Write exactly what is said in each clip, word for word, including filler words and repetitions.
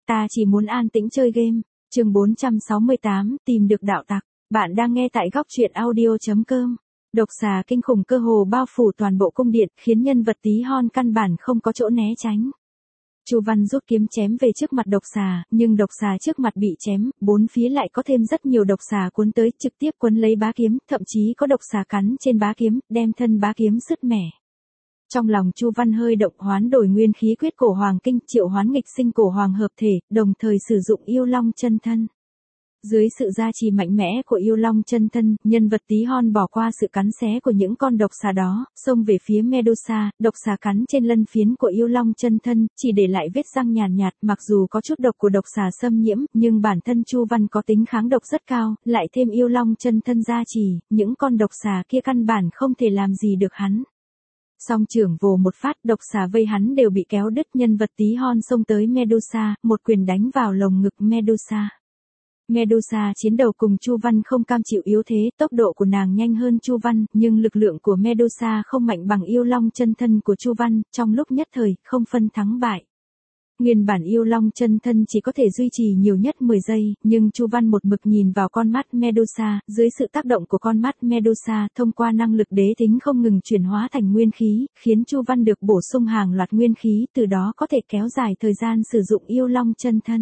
ta chỉ muốn an tĩnh chơi game. Chương bốn trăm sáu mươi tám, tìm được đạo tặc. Bạn đang nghe tại góc truyện audio chấm com. Độc xà kinh khủng cơ hồ bao phủ toàn bộ cung điện, khiến nhân vật tí hon căn bản không có chỗ né tránh. Chu Văn rút kiếm chém về trước mặt độc xà, nhưng độc xà trước mặt bị chém, bốn phía lại có thêm rất nhiều độc xà cuốn tới, trực tiếp quấn lấy bá kiếm, thậm chí có độc xà cắn trên bá kiếm, đem thân bá kiếm sứt mẻ. Trong lòng Chu Văn hơi động, hoán đổi nguyên khí quyết cổ hoàng kinh, triệu hoán nghịch sinh cổ hoàng hợp thể, đồng thời sử dụng yêu long chân thân. Dưới sự gia trì mạnh mẽ của yêu long chân thân, nhân vật tí hon bỏ qua sự cắn xé của những con độc xà đó, xông về phía Medusa, độc xà cắn trên lân phiến của yêu long chân thân, chỉ để lại vết răng nhàn nhạt, nhạt, mặc dù có chút độc của độc xà xâm nhiễm, nhưng bản thân Chu Văn có tính kháng độc rất cao, lại thêm yêu long chân thân gia trì, những con độc xà kia căn bản không thể làm gì được hắn. Song trưởng vồ một phát, độc xà vây hắn đều bị kéo đứt, nhân vật tí hon xông tới Medusa, một quyền đánh vào lồng ngực Medusa. Medusa chiến đầu cùng Chu Văn không cam chịu yếu thế, tốc độ của nàng nhanh hơn Chu Văn, nhưng lực lượng của Medusa không mạnh bằng yêu long chân thân của Chu Văn, trong lúc nhất thời, không phân thắng bại. Nguyên bản yêu long chân thân chỉ có thể duy trì nhiều nhất mười giây, nhưng Chu Văn một mực nhìn vào con mắt Medusa, dưới sự tác động của con mắt Medusa, thông qua năng lực đế tính không ngừng chuyển hóa thành nguyên khí, khiến Chu Văn được bổ sung hàng loạt nguyên khí, từ đó có thể kéo dài thời gian sử dụng yêu long chân thân.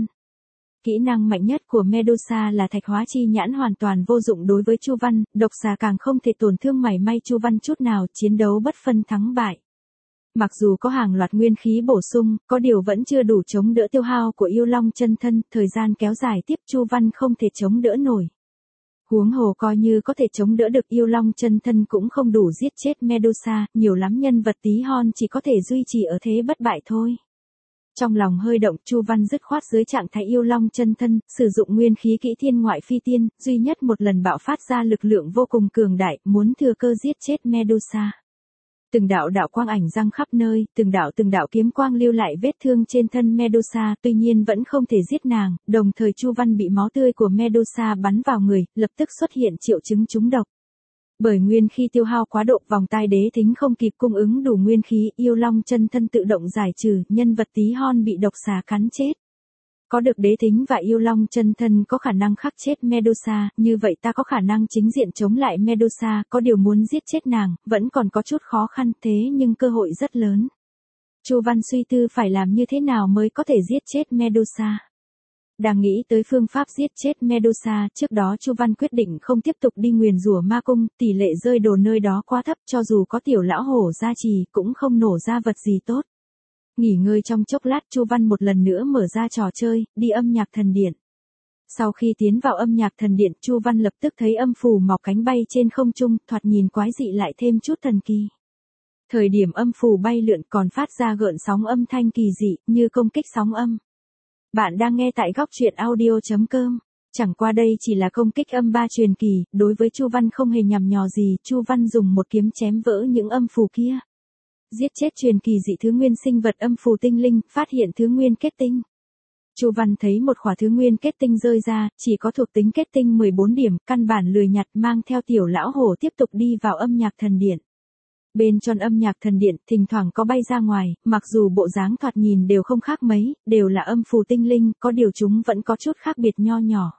Kỹ năng mạnh nhất của Medusa là thạch hóa chi nhãn, hoàn toàn vô dụng đối với Chu Văn, độc xà càng không thể tổn thương mảy may Chu Văn chút nào, chiến đấu bất phân thắng bại. Mặc dù có hàng loạt nguyên khí bổ sung, có điều vẫn chưa đủ chống đỡ tiêu hao của yêu long chân thân, thời gian kéo dài tiếp Chu Văn không thể chống đỡ nổi. Huống hồ coi như có thể chống đỡ được yêu long chân thân cũng không đủ giết chết Medusa, nhiều lắm nhân vật tí hon chỉ có thể duy trì ở thế bất bại thôi. Trong lòng hơi động, Chu Văn dứt khoát dưới trạng thái yêu long chân thân, sử dụng nguyên khí kỹ thiên ngoại phi tiên, duy nhất một lần bạo phát ra lực lượng vô cùng cường đại, muốn thừa cơ giết chết Medusa. Từng đạo đạo quang ảnh răng khắp nơi, từng đạo từng đạo kiếm quang lưu lại vết thương trên thân Medusa, tuy nhiên vẫn không thể giết nàng, đồng thời Chu Văn bị máu tươi của Medusa bắn vào người, lập tức xuất hiện triệu chứng trúng độc. Bởi nguyên khí tiêu hao quá độ, vòng tai đế thính không kịp cung ứng đủ nguyên khí, yêu long chân thân tự động giải trừ, nhân vật tí hon bị độc xà cắn chết. Có được đế thính và yêu long chân thân có khả năng khắc chết Medusa, như vậy ta có khả năng chính diện chống lại Medusa, có điều muốn giết chết nàng, vẫn còn có chút khó khăn, thế nhưng cơ hội rất lớn. Chu Văn suy tư phải làm như thế nào mới có thể giết chết Medusa. Đang nghĩ tới phương pháp giết chết Medusa, trước đó Chu Văn quyết định không tiếp tục đi nguyền rủa ma cung, tỷ lệ rơi đồ nơi đó quá thấp, cho dù có tiểu lão hổ gia trì cũng không nổ ra vật gì tốt. Nghỉ ngơi trong chốc lát, Chu Văn một lần nữa mở ra trò chơi, đi âm nhạc thần điện. Sau khi tiến vào âm nhạc thần điện, Chu Văn lập tức thấy âm phù mọc cánh bay trên không trung, thoạt nhìn quái dị lại thêm chút thần kỳ. Thời điểm âm phù bay lượn còn phát ra gợn sóng âm thanh kỳ dị, như công kích sóng âm. Bạn đang nghe tại góc truyện audio chấm com. Chẳng qua đây chỉ là công kích âm ba truyền kỳ, đối với Chu Văn không hề nhằm nhò gì, Chu Văn dùng một kiếm chém vỡ những âm phù kia. Giết chết truyền kỳ dị thứ nguyên sinh vật âm phù tinh linh, phát hiện thứ nguyên kết tinh. Chu Văn thấy một khỏa thứ nguyên kết tinh rơi ra, chỉ có thuộc tính kết tinh mười bốn điểm, căn bản lười nhặt, mang theo tiểu lão hổ tiếp tục đi vào âm nhạc thần điện. Bên trong âm nhạc thần điện, thỉnh thoảng có bay ra ngoài, mặc dù bộ dáng thoạt nhìn đều không khác mấy, đều là âm phù tinh linh, có điều chúng vẫn có chút khác biệt nho nhỏ.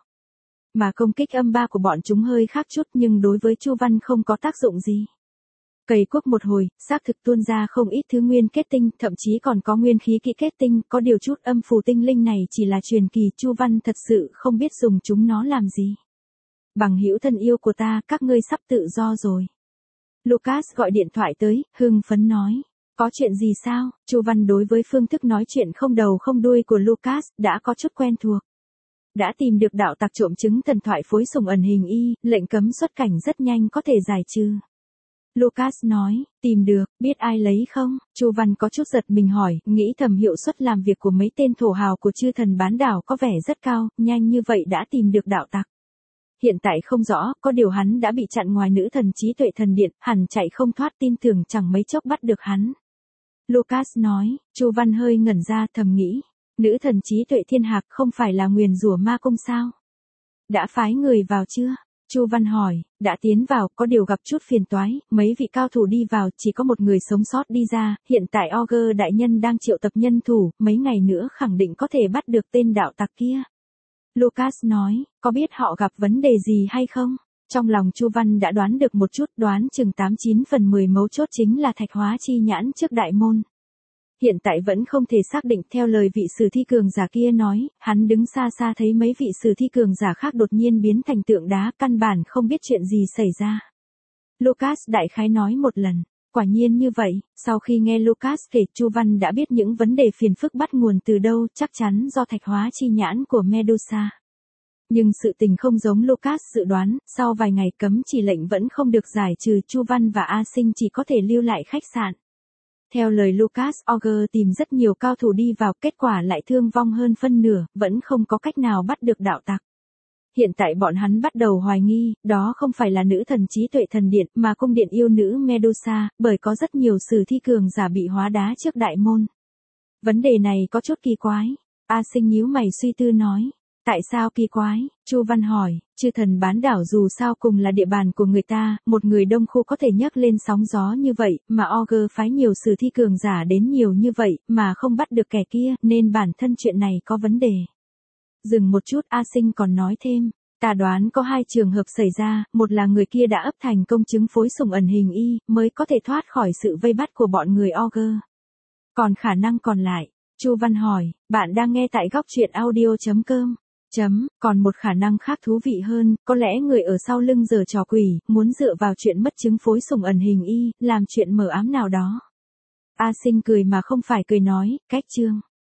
Mà công kích âm ba của bọn chúng hơi khác chút, nhưng đối với Chu Văn không có tác dụng gì. Cày cuốc một hồi, xác thực tuôn ra không ít thứ nguyên kết tinh, thậm chí còn có nguyên khí kỹ kết tinh, có điều chút âm phù tinh linh này chỉ là truyền kỳ, Chu Văn thật sự không biết dùng chúng nó làm gì. Bằng hữu thân yêu của ta, các ngươi sắp tự do rồi. Lucas gọi điện thoại tới, hưng phấn nói. Có chuyện gì sao? Chu Văn đối với phương thức nói chuyện không đầu không đuôi của Lucas, đã có chút quen thuộc. Đã tìm được đạo tặc trộm chứng thần thoại phối sùng ẩn hình y, lệnh cấm xuất cảnh rất nhanh có thể giải trừ. Lucas nói, tìm được, biết ai lấy không? Chu Văn có chút giật mình hỏi, nghĩ thầm hiệu suất làm việc của mấy tên thổ hào của chư thần bán đảo có vẻ rất cao, nhanh như vậy đã tìm được đạo tặc. Hiện tại không rõ, có điều hắn đã bị chặn ngoài nữ thần trí tuệ thần điện, hẳn chạy không thoát, tin tưởng chẳng mấy chốc bắt được hắn. Lucas nói, Chu Văn hơi ngẩn ra, thầm nghĩ, nữ thần trí tuệ thiên hạc không phải là nguyền rủa ma cung sao? Đã phái người vào chưa? Chu Văn hỏi, đã tiến vào, có điều gặp chút phiền toái, mấy vị cao thủ đi vào, chỉ có một người sống sót đi ra, hiện tại Augur đại nhân đang triệu tập nhân thủ, mấy ngày nữa khẳng định có thể bắt được tên đạo tặc kia. Lucas nói, có biết họ gặp vấn đề gì hay không? Trong lòng Chu Văn đã đoán được một chút, đoán chừng tám chín phần mười mấu chốt chính là thạch hóa chi nhãn trước đại môn. Hiện tại vẫn không thể xác định, theo lời vị sử thi cường giả kia nói, hắn đứng xa xa thấy mấy vị sử thi cường giả khác đột nhiên biến thành tượng đá, căn bản không biết chuyện gì xảy ra. Lucas đại khái nói một lần, quả nhiên như vậy, sau khi nghe Lucas kể, Chu Văn đã biết những vấn đề phiền phức bắt nguồn từ đâu, chắc chắn do thạch hóa chi nhãn của Medusa. Nhưng sự tình không giống Lucas dự đoán, sau vài ngày cấm chỉ lệnh vẫn không được giải trừ, Chu Văn và A Sinh chỉ có thể lưu lại khách sạn. Theo lời Lucas, Augur tìm rất nhiều cao thủ đi vào, kết quả lại thương vong hơn phân nửa, vẫn không có cách nào bắt được đạo tặc. Hiện tại bọn hắn bắt đầu hoài nghi, đó không phải là nữ thần trí tuệ thần điện, mà cung điện yêu nữ Medusa, bởi có rất nhiều sử thi cường giả bị hóa đá trước đại môn. Vấn đề này có chút kỳ quái. A Sinh nhíu mày suy tư nói. Tại sao kỳ quái? Chu Văn hỏi, chư thần bán đảo dù sao cùng là địa bàn của người ta, một người đông khu có thể nhấc lên sóng gió như vậy, mà Augur phái nhiều sử thi cường giả đến nhiều như vậy, mà không bắt được kẻ kia, nên bản thân chuyện này có vấn đề. Dừng một chút, A Sinh còn nói thêm, ta đoán có hai trường hợp xảy ra, một là người kia đã ấp thành công chứng phối sủng ẩn hình y, mới có thể thoát khỏi sự vây bắt của bọn người Augur. Còn khả năng còn lại, Chu Văn hỏi, bạn đang nghe tại góc truyện audio chấm com. Chấm, còn một khả năng khác thú vị hơn, có lẽ người ở sau lưng giở trò quỷ, muốn dựa vào chuyện mất chứng phối sủng ẩn hình y, làm chuyện mờ ám nào đó. A Sinh cười mà không phải cười nói, cách chương.